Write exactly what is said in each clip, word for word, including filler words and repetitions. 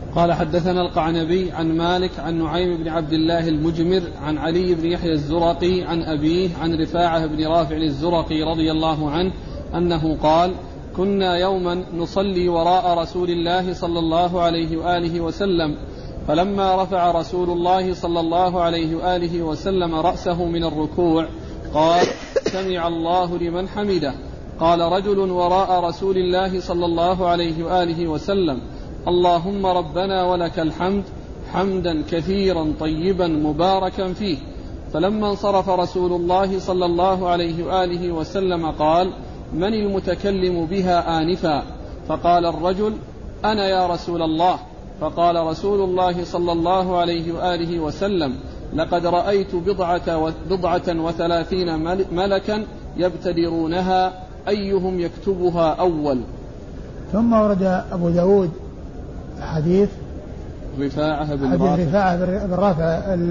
قال حدثنا القعنبي عن مالك عن نعيم بن عبد الله المجمر عن علي بن يحيى الزرقي عن أبيه عن رفاعة بن رافع الزرقي رضي الله عنه أنه قال كنا يوما نصلي وراء رسول الله صلى الله عليه وآله وسلم فلما رفع رسول الله صلى الله عليه وآله وسلم رأسه من الركوع قال سمع الله لمن حمده. قال رجل وراء رسول الله صلى الله عليه وآله وسلم اللهم ربنا ولك الحمد حمدا كثيرا طيبا مباركا فيه. فلما انصرف رسول الله صلى الله عليه وآله وسلم قال من المتكلم بها آنفا؟ فقال الرجل أنا يا رسول الله. فقال رسول الله صلى الله عليه وآله وسلم لقد رأيت بضعة, بضعة وثلاثين ملكا يبتدرونها أيهم يكتبها أول. ثم ورد أبو داود حديث رفاعة بن حديث رافع, رفاعة بن رافع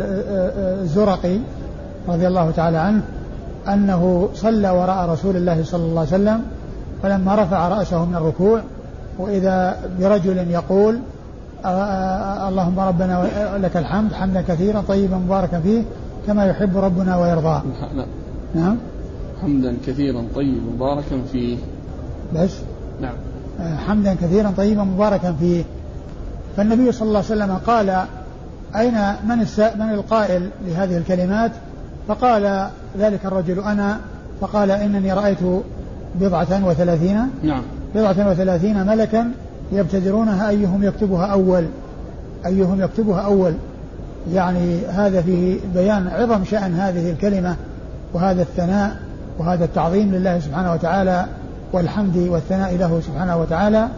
الزرقي رضي الله تعالى عنه أنه صلى وراء رسول الله صلى الله عليه وسلم فلما رفع رأسه من الركوع وإذا برجل يقول اللهم ربنا لك الحمد حمدا كثيرا طيبا مباركا فيه كما يحب ربنا ويرضاه. نعم حمدا كثيرا طيبا مباركا فيه بس نعم حمدا كثيرا طيبا مباركا فيه. فالنبي صلى الله عليه وسلم قال أين من, من القائل لهذه الكلمات؟ فقال ذلك الرجل أنا. فقال إنني رأيت بضعة وثلاثين نعم بضعة وثلاثين ملكا يبتدرونها أيهم يكتبها أول أيهم يكتبها أول. يعني هذا فيه بيان عظم شأن هذه الكلمة وهذا الثناء وهذا التعظيم لله سبحانه وتعالى والحمد والثناء له سبحانه وتعالى.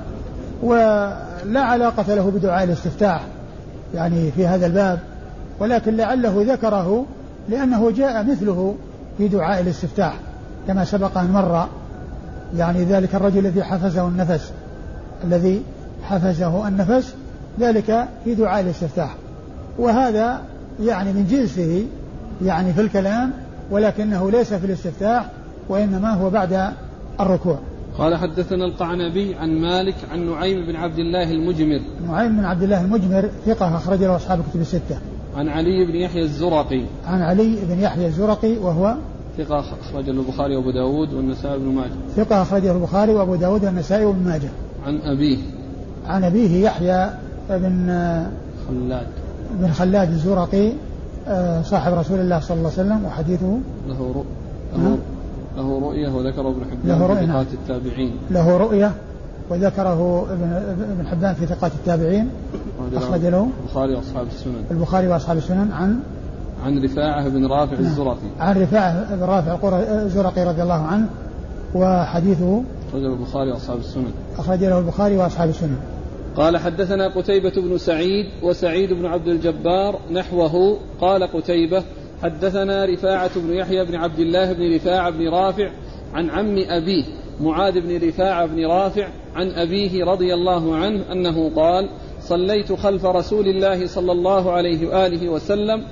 ولا علاقة له بدعاء الاستفتاح يعني في هذا الباب، ولكن لعله ذكره لأنه جاء مثله في دعاء الاستفتاح كما سبق أن مر. يعني ذلك الرجل الذي حفزه النفس الذي حفزه النفس ذلك في دعاء الاستفتاح، وهذا يعني من جنسه يعني في الكلام، ولكنه ليس في الاستفتاح وإنما هو بعد الركوع. قال حدثنا القعنبي عن مالك عن نعيم بن عبد الله المجمر نعيم بن عبد الله المجمر ثقة أخرج له أصحاب الكتب الستة. عن علي بن يحيى الزرقي عن علي بن يحيى الزرقي وهو ثقة أخرجه البخاري وأبو داود والنسائي وابن ماجه. ثقة أخرجه البخاري وأبو داود والنسائي وابن ماجه. عن أبيه عن أبيه يحيى بن خلاد بن خلاد الزرقي صاحب رسول الله صلى الله عليه وسلم وحديثه له رؤ... له... له رؤية وذكره ابن حبان في ثقات التابعين. له رؤية وذكره ابن حبان في ثقات التابعين. أخرج له البخاري وأصحاب السنن. البخاري وأصحاب السنن عن عن رفاعة بن رافع الزرقي. عن رفاعة بن رافع الزرقي رضي الله عنه وحديثه أخرج له البخاري وأصحاب السنن. أخرج له البخاري وأصحاب السنن. قال حدثنا قتيبة بن سعيد وسعيد بن عبد الجبار نحوه. قال قتيبة حدثنا رفاعة بن يحيى بن عبد الله بن رفاعة بن رافع عن عم أبيه معاذ بن رفاعة بن رافع عن أبيه رضي الله عنه أنه قال صليت خلف رسول الله صلى الله عليه وآله وسلم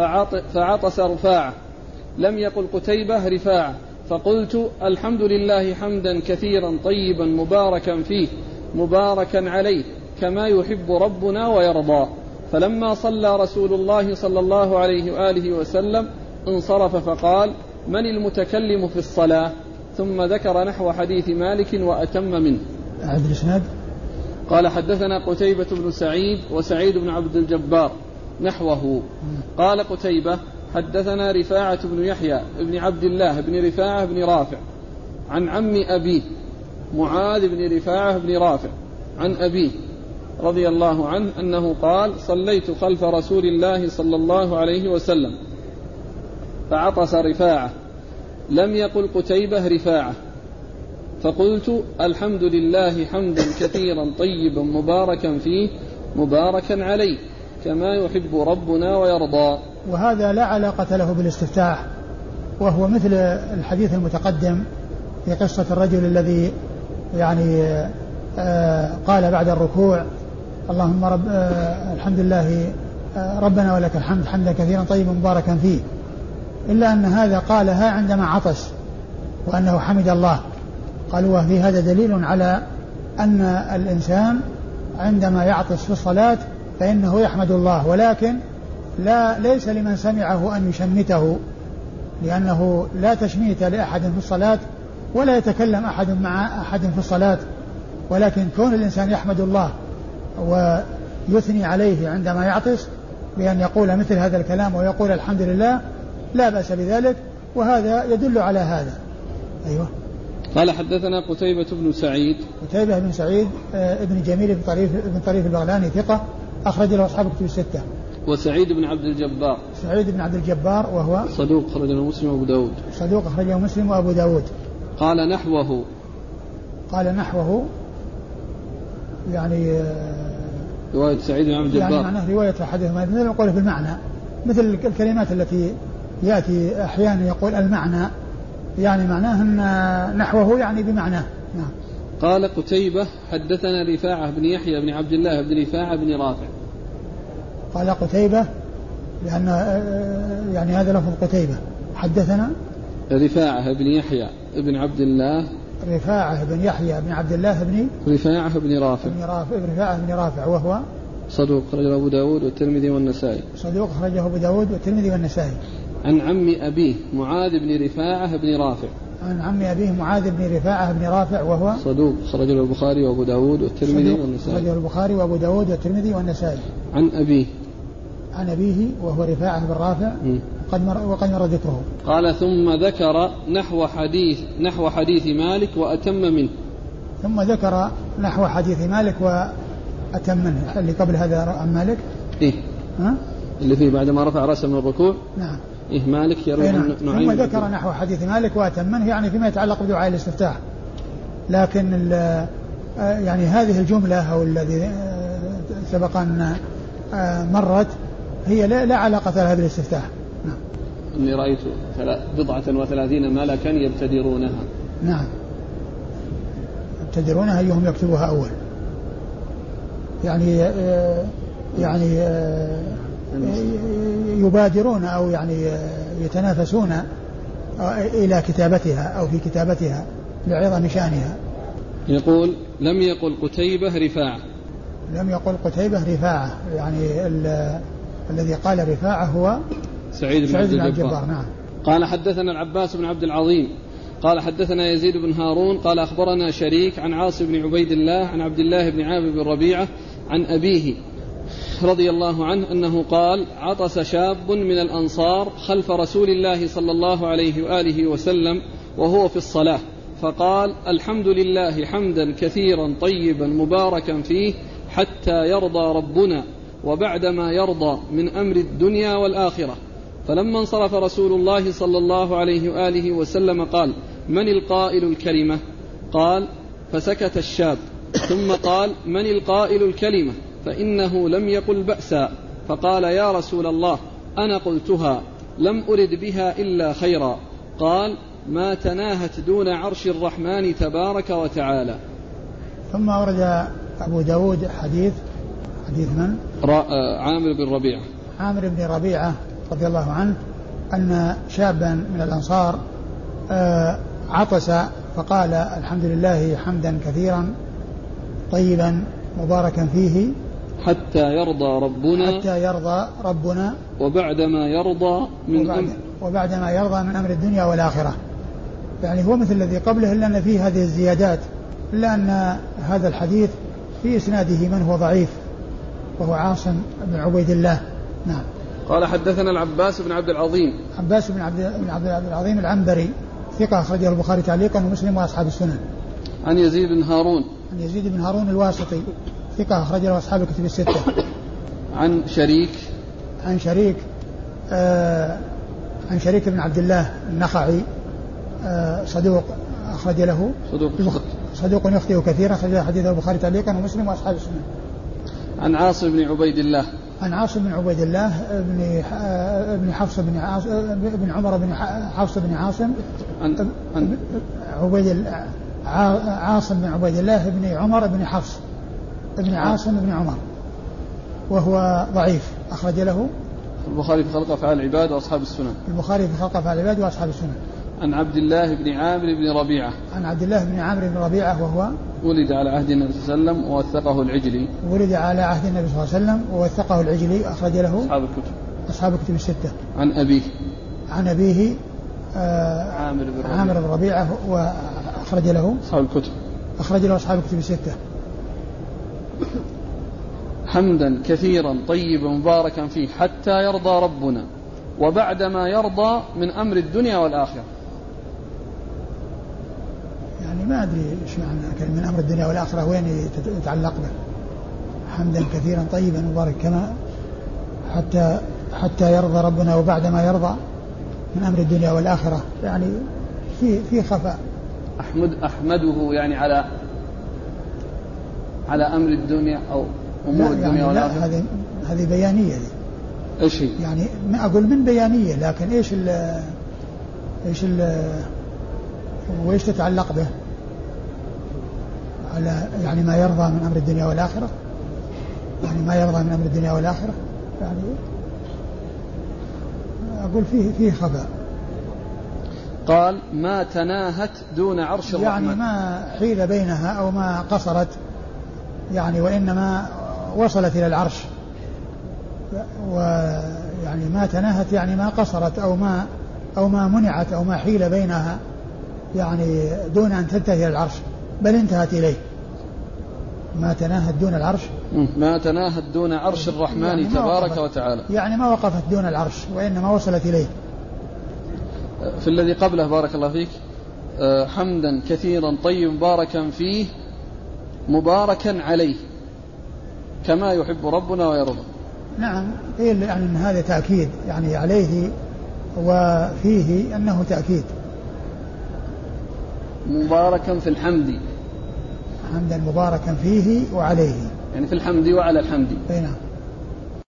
فعطس رفاعة. لم يقل قتيبة رفاعة فقلت الحمد لله حمدا كثيرا طيبا مباركا فيه مباركا عليه كما يحب ربنا ويرضى. فلما صلى رسول الله صلى الله عليه وآله وسلم انصرف فقال من المتكلم في الصلاة؟ ثم ذكر نحو حديث مالك وأتم منه. أعد الإسناد. قال حدثنا قتيبة بن سعيد وسعيد بن عبد الجبار نحوه. قال قتيبة حدثنا رفاعة بن يحيى بن عبد الله بن رفاعة بن رافع عن عم أبيه معاذ بن رفاعة بن رافع عن أبيه رضي الله عنه أنه قال صليت خلف رسول الله صلى الله عليه وسلم فعطس رفاعة. لم يقل قتيبة رفاعة فقلت الحمد لله حمدا كثيرا طيبا مباركا فيه مباركا عليه كما يحب ربنا ويرضى. وهذا لا علاقة له بالاستفتاح، وهو مثل الحديث المتقدم في قصة الرجل الذي يعني آه قال بعد الركوع اللهم رب آه الحمد لله آه ربنا ولك الحمد حمدا كثيرا طيبا مباركا فيه، إلا أن هذا قالها عندما عطس وأنه حمد الله. قالوا وفي هذا دليل على أن الإنسان عندما يعطس في الصلاة فإنه يحمد الله، ولكن لا ليس لمن سمعه أن يشمته، لأنه لا تشميت لأحد في الصلاة ولا يتكلم أحد مع أحد في الصلاة، ولكن كون الإنسان يحمد الله ويثني عليه عندما يعطس بأن يقول مثل هذا الكلام ويقول الحمد لله لا بأس بذلك، وهذا يدل على هذا. أيوة. قال حدثنا قتيبة بن سعيد. قتيبة بن سعيد ابن جميل بن طريف بن طريف البغلاني ثقة أخرج له أصحاب الكتب الستة. وسعيد بن عبد الجبار. سعيد بن عبد الجبار وهو صدوق أخرجه مسلم وأبو داود. صدوق أخرجه مسلم وأبو داود. قال نحوه. قال نحوه يعني رواية سعيد بن عبد الجبار يعني معناه رواية أحدهما مثل يقول في المعنى، مثل الكلمات التي يأتي أحيانا يقول المعنى يعني معناه أن نحوه يعني بمعناه. نعم. قال قتيبة حدثنا رفاعة بن يحيى بن عبد الله بن رفاعة بن رافع. قال قتيبة لأن يعني هذا لفظ قتيبة. حدثنا رفاعة بن يحيى بن عبد الله رفاعة بن يحيى بن عبد الله بن رفاعة بن رافع بن رافع بن رفاعة بن رافع وهو صدوق أخرجه أبو داود والترمذي والنسائي. صدوق أخرجه أبو داود والترمذي والنسائي. عن عم أبيه معاذ بن رفاعة بن رافع. عن عم أبيه معاذ بن رفاعة بن رافع وهو صدوق أخرجه البخاري وأبو داود والترمذي والنسائي. أخرجه البخاري وأبو داود والترمذي والنسائي. عن أبيه عن أبيه وهو رفاعة بن رافع وقد مر وقد مر ذكره. قال ثم ذكر نحو حديث نحو حديث مالك وأتم منه. ثم ذكر نحو حديث مالك وأتم منه. اللي قبل هذا عن مالك إيه ها؟ اللي فيه بعدما رفع رأسه من الركوع. نعم. إيه مالك يروي عن ثم ذكر نحو حديث مالك وأتم منه يعني فيما يتعلق بدعاء الاستفتاح، لكن يعني هذه الجملة أو الذي سبق أن مرت هي لا, لا علاقة لها بالاستفتاح. نعم. إني رأيت بضعة وثلاثين ملكا يبتدرونها. نعم يبتدرونها أيهم يكتبها أول، يعني يعني يبادرون أو يعني يتنافسون إلى كتابتها أو في كتابتها لعظم شأنها. يقول لم يقل قتيبة رفاعة. لم يقل قتيبة رفاعة، يعني الذي قال رفاعة هو سعيد بن عبد الجبار. نعم. قال حدثنا العباس بن عبد العظيم قال حدثنا يزيد بن هارون قال أخبرنا شريك عن عاصم بن عبيد الله عن عبد الله بن عامر بن ربيعة عن أبيه رضي الله عنه أنه قال عطس شاب من الأنصار خلف رسول الله صلى الله عليه وآله وسلم وهو في الصلاة فقال الحمد لله حمدا كثيرا طيبا مباركا فيه حتى يرضى ربنا وبعدما يرضى من أمر الدنيا والآخرة. فلما انصرف رسول الله صلى الله عليه وآله وسلم قال من القائل الكلمة؟ قال فسكت الشاب ثم قال من القائل الكلمة؟ فإنه لم يقل بأسا. فقال يا رسول الله أنا قلتها لم أرد بها إلا خيرا. قال ما تناهت دون عرش الرحمن تبارك وتعالى. ثم ورد أبو داود حديث حديث من؟ عامر بن ربيعة. عامر بن ربيعة رضي الله عنه أن شابا من الأنصار عطس فقال الحمد لله حمدا كثيرا طيبا مباركا فيه حتى يرضى ربنا حتى يرضى ربنا وبعدما يرضى من وبعد أمر وبعدما يرضى من أمر الدنيا والآخرة. يعني هو مثل الذي قبله إلا أن فيه هذه الزيادات، إلا أن هذا الحديث في إسناده من هو ضعيف وهو عاصم بن عبيد الله. نعم. قال حدثنا العباس بن عبد العظيم. عباس بن عبد, بن عبد العظيم العنبري ثقة أخرجه البخاري تعليقا ومسلم وأصحاب السنن. عن يزيد بن هارون. عن يزيد بن هارون الواسطي ثقة أخرجه أصحاب الكتب الستة. عن شريك. عن شريك آه عن شريك بن عبد الله النخعي آه صدوق أخرج له صدوق صدوق يخطئ كثيرا أخرج حديثه البخاري تعليقا ومسلم وأصحاب السنن. عن عاصم بن عبيد الله. عن عاصم بن عبيد الله ابن ابن حفص بن عاصم ابن عمر بن حفص بن عاصم عن عن عبيد عاصم بن عبيد الله ابن عمر بن حفص ابن عاصم بن عمر وهو ضعيف أخرج له البخاري في خلق أفعال العباد وأصحاب السنن. البخاري في خلق أفعال العباد وأصحاب السنن. عن عبد الله بن عامر بن ربيعة عن عبد الله بن عامر بن ربيعة وهو ولد على عهد النبي صلى الله عليه وسلم ووثقه العجلي ولد على عهد النبي صلى الله عليه وسلم ووثقه العجلي أخرج له أصحاب الكتب أصحاب الكتب الستة. عن أبيه عن أبيه آه عامر بن ربيعة, عامر بن ربيعة وأخرج له أصحاب الكتب أخرج له أصحاب الكتب الستة. حمدا كثيرا طيبا مباركا فيه حتى يرضى ربنا وبعدما يرضى من أمر الدنيا والآخرة. يعني ما أدري إيش معنى من أمر الدنيا والآخرة وين يتعلق به. حمدا كثيرا طيبا مبارك كما حتى حتى يرضى ربنا وبعدما يرضى من أمر الدنيا والآخرة، يعني في في خفاء. أحمد أحمده يعني على على أمر الدنيا أو أمور الدنيا يعني والآخرة. لا، هذه هذه بيانية دي. إيش هي؟ يعني ما أقول من بيانية، لكن إيش ال إيش ال وإيش تتعلق به على يعني ما يرضى من أمر الدنيا والآخرة، يعني ما يرضى من أمر الدنيا والآخرة، يعني أقول فيه فيه خفاء. قال ما تناهت دون عرش الرحمن، يعني ما حيل بينها أو ما قصرت، يعني وإنما وصلت إلى العرش، ويعني ما تناهت يعني ما قصرت أو ما أو ما منعت أو ما حيل بينها، يعني دون أن تنتهي إلى العرش بل انتهت إليه. ما تناهت دون العرش، ما تناهت دون عرش الرحمن يعني تبارك وتعالى، يعني ما وقفت دون العرش وإنما وصلت إليه. في الذي قبله بارك الله فيك حمدا كثيرا طيب مباركا فيه مباركا عليه كما يحب ربنا ويرضى. نعم، يعني أن هذا تأكيد، يعني عليه وفيه أنه تأكيد. مباركا في الحمد، حمدا مباركا فيه وعليه، يعني في الحمد وعلى الحمد. نعم.